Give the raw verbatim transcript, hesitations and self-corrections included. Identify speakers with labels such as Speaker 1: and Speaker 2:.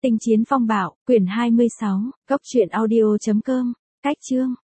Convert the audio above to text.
Speaker 1: Tinh chiến phong bạo, quyển hai mươi sáu, cốc truyện audio chấm com, cách chương.